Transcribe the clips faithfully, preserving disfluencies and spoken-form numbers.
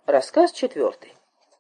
Рассказ четвертый.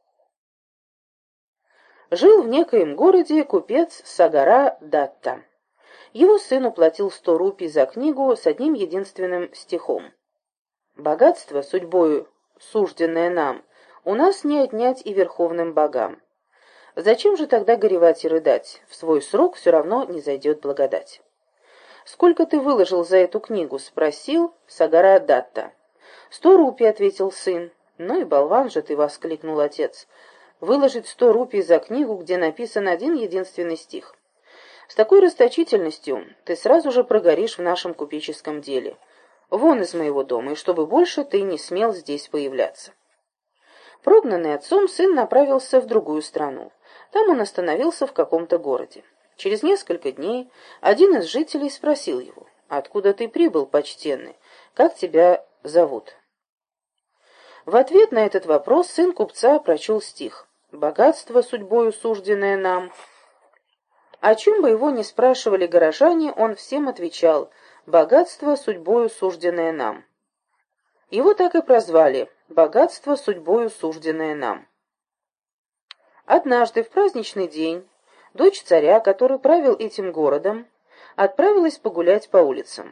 Жил в некоем городе купец Сагара Датта. Его сын уплатил сто рупий за книгу с одним единственным стихом. «Богатство, судьбою сужденное нам, у нас не отнять и верховным богам. Зачем же тогда горевать и рыдать? В свой срок все равно не зайдет благодать». «Сколько ты выложил за эту книгу?» — спросил Сагара Датта. «Сто рупий», — ответил сын. «Ну и болван же ты!» — воскликнул отец. «Выложить сто рупий за книгу, где написан один единственный стих. С такой расточительностью ты сразу же прогоришь в нашем купеческом деле. Вон из моего дома, и чтобы больше ты не смел здесь появляться». Прогнанный отцом, сын направился в другую страну. Там он остановился в каком-то городе. Через несколько дней один из жителей спросил его: «Откуда ты прибыл, почтенный? Как тебя зовут?» В ответ на этот вопрос сын купца прочел стих: «Богатство, судьбою сужденное нам». О чем бы его ни спрашивали горожане, он всем отвечал: «Богатство, судьбою сужденное нам». Его так и прозвали: «Богатство, судьбою сужденное нам». Однажды в праздничный день дочь царя, который правил этим городом, отправилась погулять по улицам.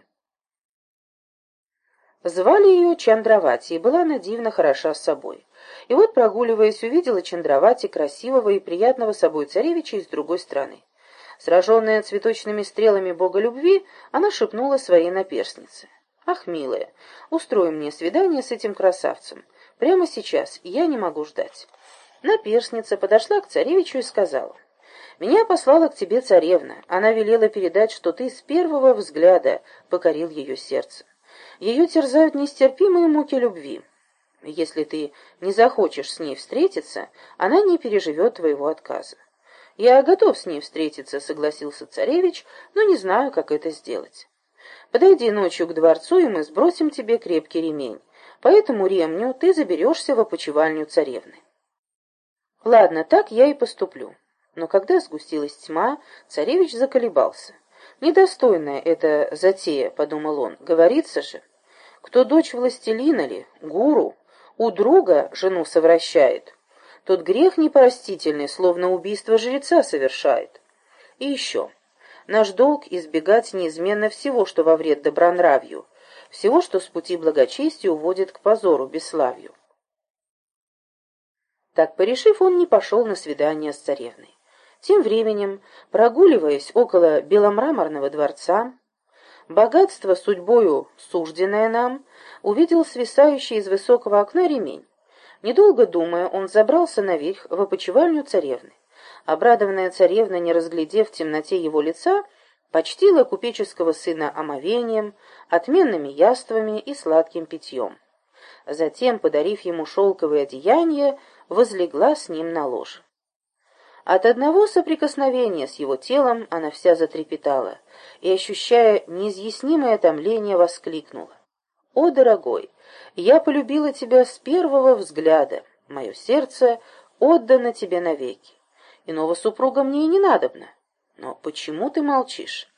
Звали ее Чандравати, и была она дивно хороша собой. И вот, прогуливаясь, увидела Чандравати красивого и приятного собой царевича из другой страны. Сраженная цветочными стрелами бога любви, она шепнула своей наперснице: «Ах, милая, устрой мне свидание с этим красавцем. Прямо сейчас, я не могу ждать». Наперсница подошла к царевичу и сказала: «Меня послала к тебе царевна. Она велела передать, что ты с первого взгляда покорил ее сердце. Ее терзают нестерпимые муки любви. Если ты не захочешь с ней встретиться, она не переживет твоего отказа». «Я готов с ней встретиться», — согласился царевич, «но не знаю, как это сделать. Подойди ночью к дворцу, и мы сбросим тебе крепкий ремень. По этому ремню ты заберешься в опочивальню царевны». «Ладно, так я и поступлю». Но когда сгустилась тьма, царевич заколебался. «Недостойная эта затея», — подумал он, — «говорится же, кто дочь властелина ли, гуру, у друга жену совращает, тот грех непростительный, словно убийство жреца совершает. И еще, наш долг избегать неизменно всего, что во вред добронравию, всего, что с пути благочестия уводит к позору, бесславию». Так, порешив, он не пошел на свидание с царевной. Тем временем, прогуливаясь около беломраморного дворца, богатство, судьбою сужденное нам, увидел свисающий из высокого окна ремень. Недолго думая, он забрался наверх в опочивальню царевны. Обрадованная царевна, не разглядев в темноте его лица, почтила купеческого сына омовением, отменными яствами и сладким питьем. Затем, подарив ему шелковое одеяние, возлегла с ним на ложе. От одного соприкосновения с его телом она вся затрепетала и, ощущая неизъяснимое томление, воскликнула: «О, дорогой, я полюбила тебя с первого взгляда, мое сердце отдано тебе навеки. Иного супруга мне и не надобно. Но почему ты молчишь?»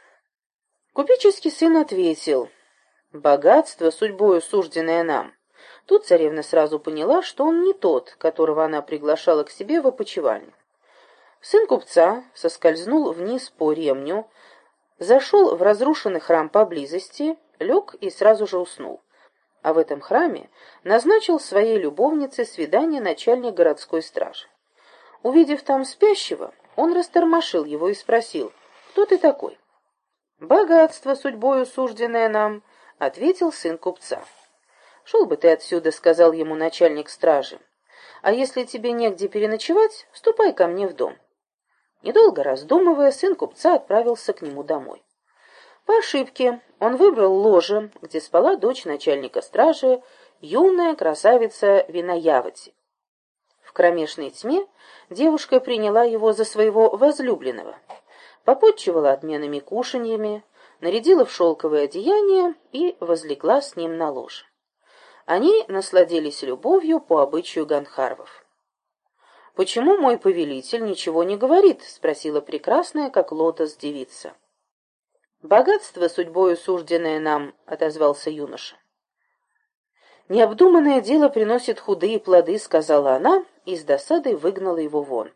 Купеческий сын ответил: «Богатство, судьбою сужденное нам». Тут царевна сразу поняла, что он не тот, которого она приглашала к себе в опочивальню. Сын купца соскользнул вниз по ремню, зашел в разрушенный храм поблизости, лег и сразу же уснул. А в этом храме назначил своей любовнице свидание начальник городской стражи. Увидев там спящего, он растормошил его и спросил: «Кто ты такой?» «Богатство, судьбою сужденное нам», — ответил сын купца. «Шел бы ты отсюда», — сказал ему начальник стражи. «А если тебе негде переночевать, ступай ко мне в дом». Недолго раздумывая, сын купца отправился к нему домой. По ошибке он выбрал ложе, где спала дочь начальника стражи, юная красавица Винаявати. В кромешной тьме девушка приняла его за своего возлюбленного, попотчевала отменными кушаньями, нарядила в шелковое одеяние и возлегла с ним на ложе. Они насладились любовью по обычаю ганхарвов. «Почему мой повелитель ничего не говорит?» — спросила прекрасная, как лотос, девица. «Богатство, судьбою сужденное нам», — отозвался юноша. «Необдуманное дело приносит худые плоды», — сказала она, и с досадой выгнала его вон.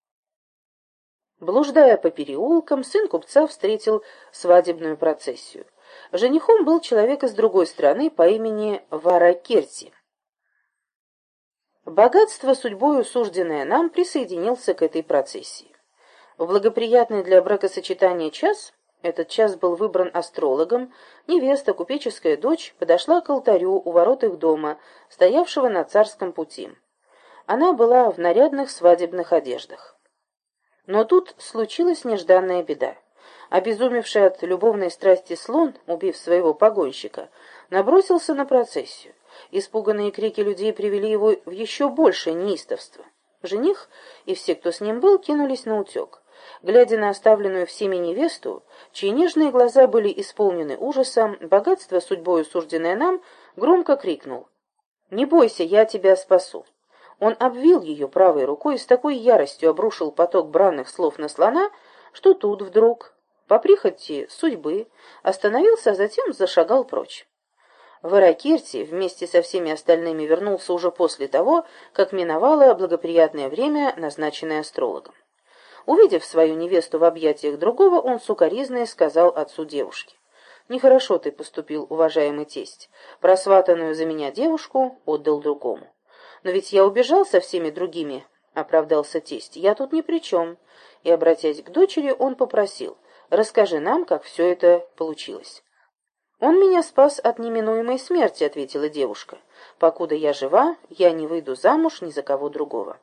Блуждая по переулкам, сын купца встретил свадебную процессию. Женихом был человек из другой страны по имени Варакерти. Богатство, судьбою сужденное нам, присоединился к этой процессии. В благоприятный для бракосочетания час, этот час был выбран астрологом, невеста, купеческая дочь, подошла к алтарю у ворот их дома, стоявшего на царском пути. Она была в нарядных свадебных одеждах. Но тут случилась нежданная беда. Обезумевший от любовной страсти слон, убив своего погонщика, набросился на процессию. Испуганные крики людей привели его в еще большее неистовство. Жених и все, кто с ним был, кинулись на утек. Глядя на оставленную всеми невесту, чьи нежные глаза были исполнены ужасом, богатство, судьбою сужденное нам, громко крикнул: «Не бойся, я тебя спасу». Он обвил ее правой рукой и с такой яростью обрушил поток бранных слов на слона, что тут вдруг, по прихоти судьбы, остановился, а затем зашагал прочь. Варакерти вместе со всеми остальными вернулся уже после того, как миновало благоприятное время, назначенное астрологом. Увидев свою невесту в объятиях другого, он сукоризной сказал отцу девушки: «Нехорошо ты поступил, уважаемый тесть. Просватанную за меня девушку отдал другому». «Но ведь я убежал со всеми другими», — оправдался тесть. «Я тут ни при чем». И, обратясь к дочери, он попросил: «Расскажи нам, как все это получилось». «Он меня спас от неминуемой смерти», — ответила девушка. «Покуда я жива, я не выйду замуж ни за кого другого».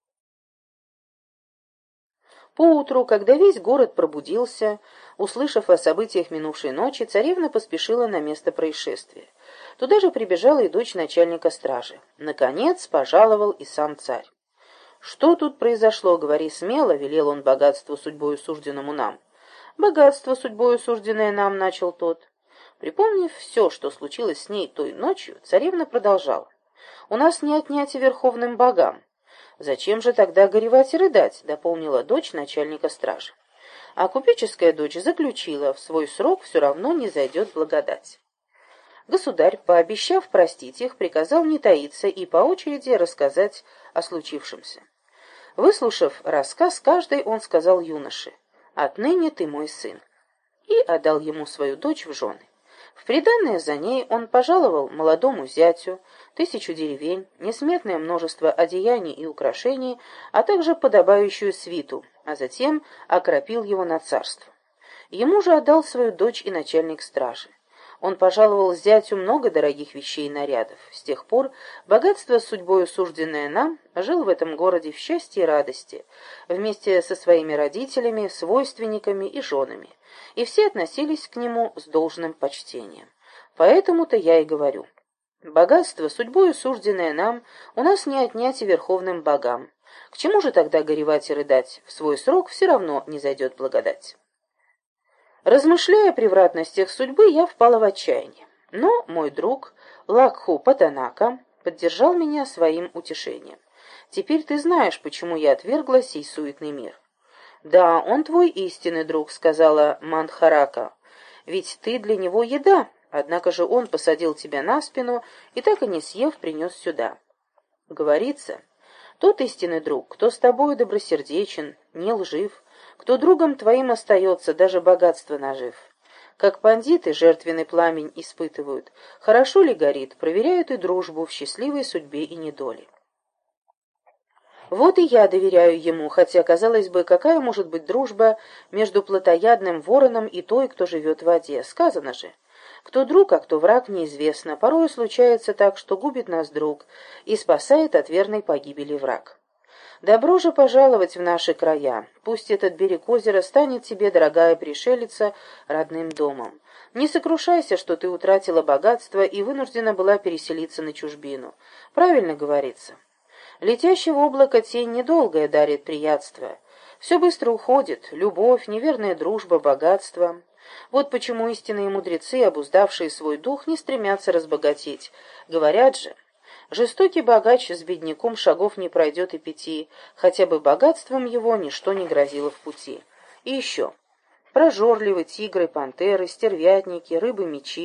Поутру, когда весь город пробудился, услышав о событиях минувшей ночи, царевна поспешила на место происшествия. Туда же прибежала и дочь начальника стражи. Наконец пожаловал и сам царь. «Что тут произошло? Говори смело», — велел он богатству, судьбою сужденному нам. «Богатство, судьбою сужденное нам», — начал тот. Припомнив все, что случилось с ней той ночью, царевна продолжала: «У нас не отнять верховным богам». «Зачем же тогда горевать и рыдать?» — дополнила дочь начальника стражи. А купеческая дочь заключила: в свой срок все равно не зайдет благодать. Государь, пообещав простить их, приказал не таиться и по очереди рассказать о случившемся. Выслушав рассказ, каждый он сказал юноше: «Отныне ты мой сын», и отдал ему свою дочь в жены. В приданое за ней он пожаловал молодому зятю тысячу деревень, несметное множество одеяний и украшений, а также подобающую свиту, а затем окропил его на царство. Ему же отдал свою дочь и начальник стражи. Он пожаловал зятю много дорогих вещей и нарядов. С тех пор богатство, судьбою сужденное нам, жил в этом городе в счастье и радости, вместе со своими родителями, свойственниками и женами, и все относились к нему с должным почтением. Поэтому-то я и говорю: богатство, судьбою сужденное нам, у нас не отнять и верховным богам. К чему же тогда горевать и рыдать? В свой срок все равно не зайдет благодать. Размышляя о превратностях судьбы, я впала в отчаяние. Но мой друг Лакху Патанака поддержал меня своим утешением. «Теперь ты знаешь, почему я отвергла сей суетный мир». «Да, он твой истинный друг», — сказала Мандхарака. «Ведь ты для него еда, однако же он посадил тебя на спину и, так и не съев, принес сюда». Говорится: «Тот истинный друг, кто с тобою добросердечен, не лжив, кто другом твоим остается, даже богатство нажив. Как пандиты жертвенный пламень испытывают, хорошо ли горит, проверяют и дружбу в счастливой судьбе и недоле». Вот и я доверяю ему, хотя, казалось бы, какая может быть дружба между плотоядным вороном и той, кто живет в воде? Сказано же: кто друг, а кто враг, неизвестно. Порою случается так, что губит нас друг и спасает от верной погибели враг. Добро же пожаловать в наши края. Пусть этот берег озера станет тебе, дорогая пришелица, родным домом. Не сокрушайся, что ты утратила богатство и вынуждена была переселиться на чужбину. Правильно говорится: летящего облака тень недолгое дарит приятство. Все быстро уходит: любовь, неверная дружба, богатство. Вот почему истинные мудрецы, обуздавшие свой дух, не стремятся разбогатеть. Говорят же: жестокий богач с бедняком шагов не пройдет и пяти, хотя бы богатством его ничто не грозило в пути. И еще: прожорливы тигры, пантеры, стервятники, рыбы-мечи,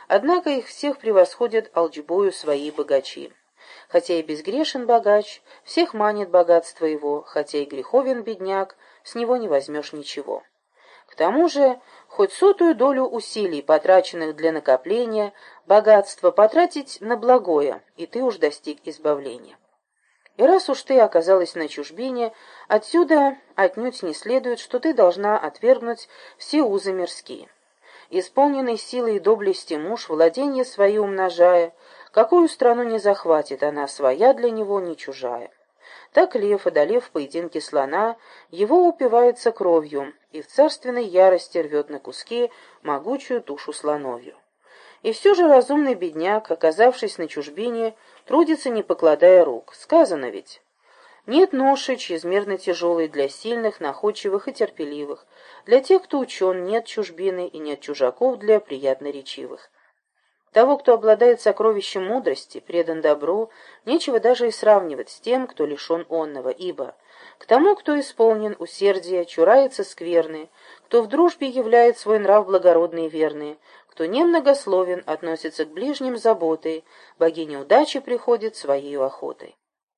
Однако их всех превосходят алчбою свои богачи. Хотя и безгрешен богач, всех манит богатство его, хотя и греховен бедняк, с него не возьмешь ничего. К тому же, хоть сотую долю усилий, потраченных для накопления, богатства потратить на благое, и ты уж достиг избавления. И раз уж ты оказалась на чужбине, отсюда отнюдь не следует, что ты должна отвергнуть все узы мирские. Исполненный силой и доблести муж, владение свои умножая, какую страну не захватит, она своя для него, не чужая. Так лев, одолев в поединке слона, его упивается кровью, и в царственной ярости рвет на куски могучую тушу слоновью. И все же разумный бедняк, оказавшись на чужбине, трудится, не покладая рук. Сказано ведь: нет ноши чрезмерно тяжелой для сильных, находчивых и терпеливых. Для тех, кто учен, нет чужбины, и нет чужаков для приятноречивых. Того, кто обладает сокровищем мудрости, предан добру, нечего даже и сравнивать с тем, кто лишен онного, ибо к тому, кто исполнен усердия, чурается скверны, кто в дружбе являет свой нрав благородный и верный, кто немногословен, относится к ближним заботой, богине удачи приходит своей охотой.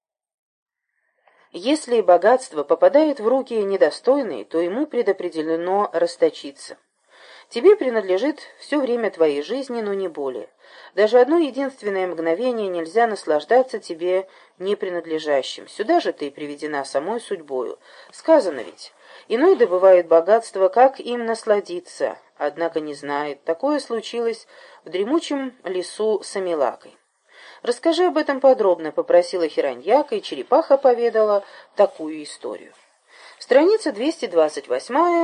Если богатство попадает в руки недостойные, то ему предопределено расточиться. Тебе принадлежит все время твоей жизни, но не более. Даже одно единственное мгновение нельзя наслаждаться тебе не принадлежащим. Сюда же ты приведена самой судьбою. Сказано ведь: иной добывает богатство, как им насладиться, однако не знает. Такое случилось в дремучем лесу с Амилакой. «Расскажи об этом подробно», — попросила Хираньяка, и черепаха поведала такую историю. Страница двести двадцать восемь.